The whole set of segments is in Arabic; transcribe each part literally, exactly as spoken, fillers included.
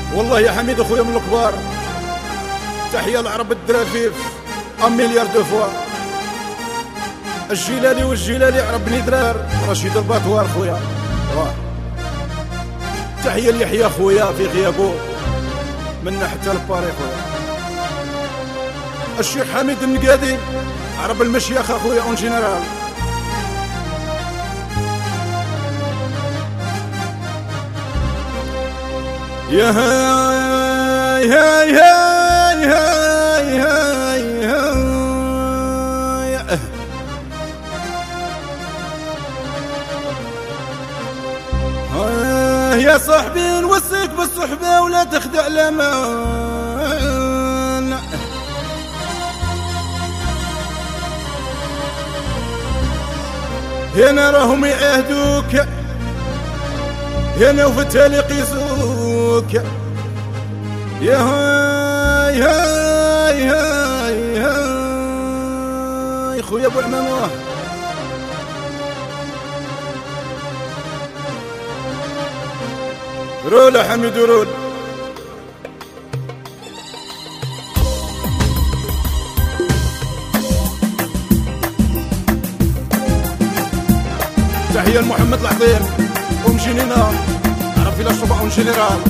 والله يا حميد اخويا من الكبار، تحية العرب الدرافيف ام مليار دو فوا. الجيلالي والجيلالي عرب بني درار، رشيد الباطوار خويا. تحية ليحيى خويا في غيابو منا حتى لباري خويا. الشيخ حميد النقادي عرب المشيخ اخويا اون جينيرال. يا هاي هاي هاي هاي هاي هاي هاي يا صاحبي نوصيك بالصحبة ولا تخدع الأمان. هنا راهم يعهدوك، هنا وفي التالي يقيسوك. يا هاي هاي هاي هاي خويا ابو عمامه. رول يا حميد رول. تحية لمحمد العظيم ومجنينا عرب فيلا الشبع اون جينيرال.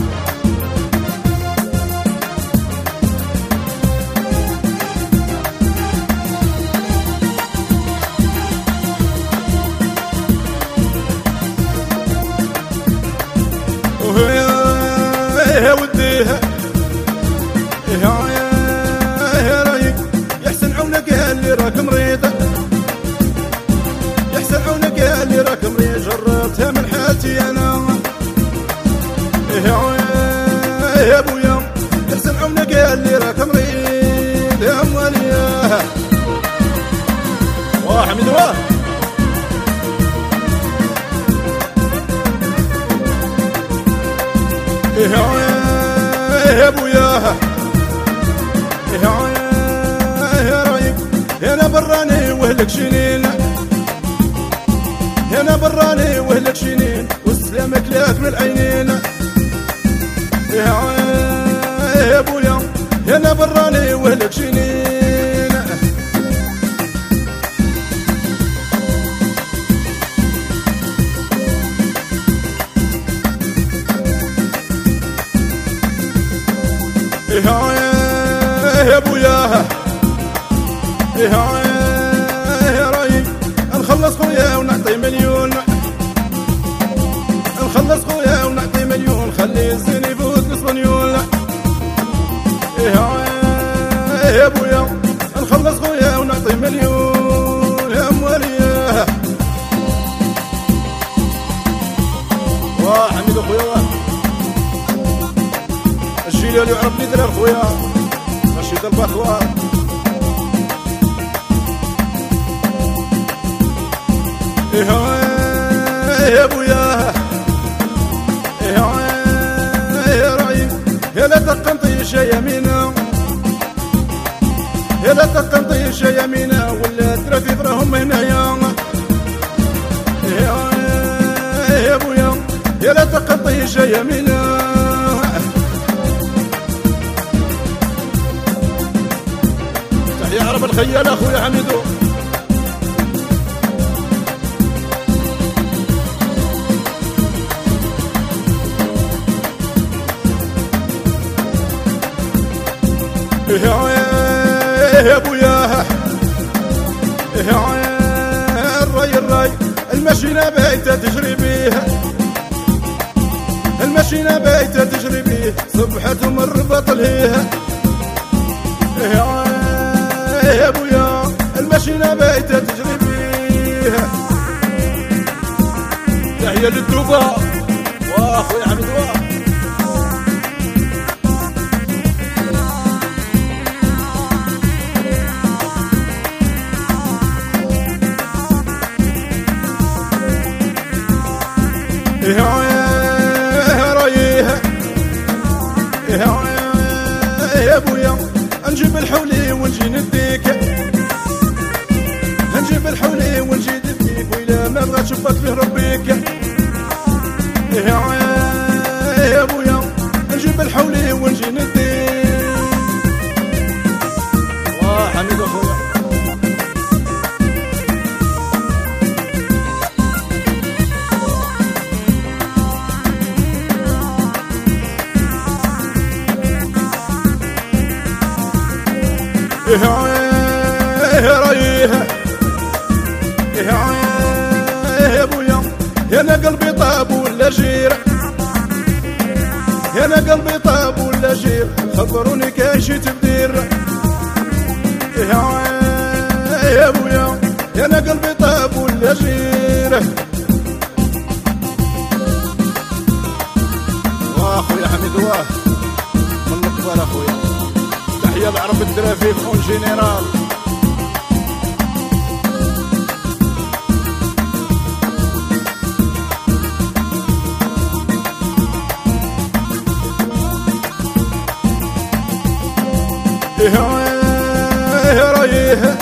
وهي وديها يا رايق يحسن عونك اللي راك مريض، يحسن عونك اللي راك مريض. جربتها من حالتي انا يا ابويا، يحسن عونك اللي راك مريض يا مواليا. واه حميد واه. يا ابويا يا رايق، هنا براني وهلك شنين، هنا براني وهلك شنين، وسلامك لك من العينين. يا ابويا هنا براني وهلك شنين. يا ابويا يا رايق، نخلص خويا ونعطي مليون، نخلص خويا ونعطي مليون، خلي الزين يفوت نص مليون. يا ابويا نخلص خويا ونعطي مليون يا مواليا. واه حميد اخويا واه. الجيلالي وعرب بني درار خويا رشيد الباطوار. يا ابويا يا رايق، يا لا تقنطيش يا يمينة، يا لا تقنطيش يا يمينة، ولا ترافيف راهم هنايا. يا ابويا يا لا تقنطيش يا يمينة. تحية عرب الخيال اخويا حميدو. يا ابويا الراي الراي، المشينة بايتة تجري بيه، المشينة بايتة تجري بيه، صبحت ومربط ليه. يا ابويا المشينة بايتة تجري بيه. تحية للدوبة واخويا حميد واه. يا رايح يا ابويا، نجيب الحولي ونجي نديك، نجيب الحولي ونجي نديك، وإلا ما بغات شبك فيه ربيك. يا ابويا نجيب الحولي إيه رايه إيه يا بويا يا انا قلبي طاب ولا جير يا انا قلبي طاب ولا جير خبروني كاين شي تبدير يا بويا يا انا قلبي طاب ولا جير واه خويا حميد واه من القبال اخويا تحيه لعرب الدرافي اون جينيرال إيه رايه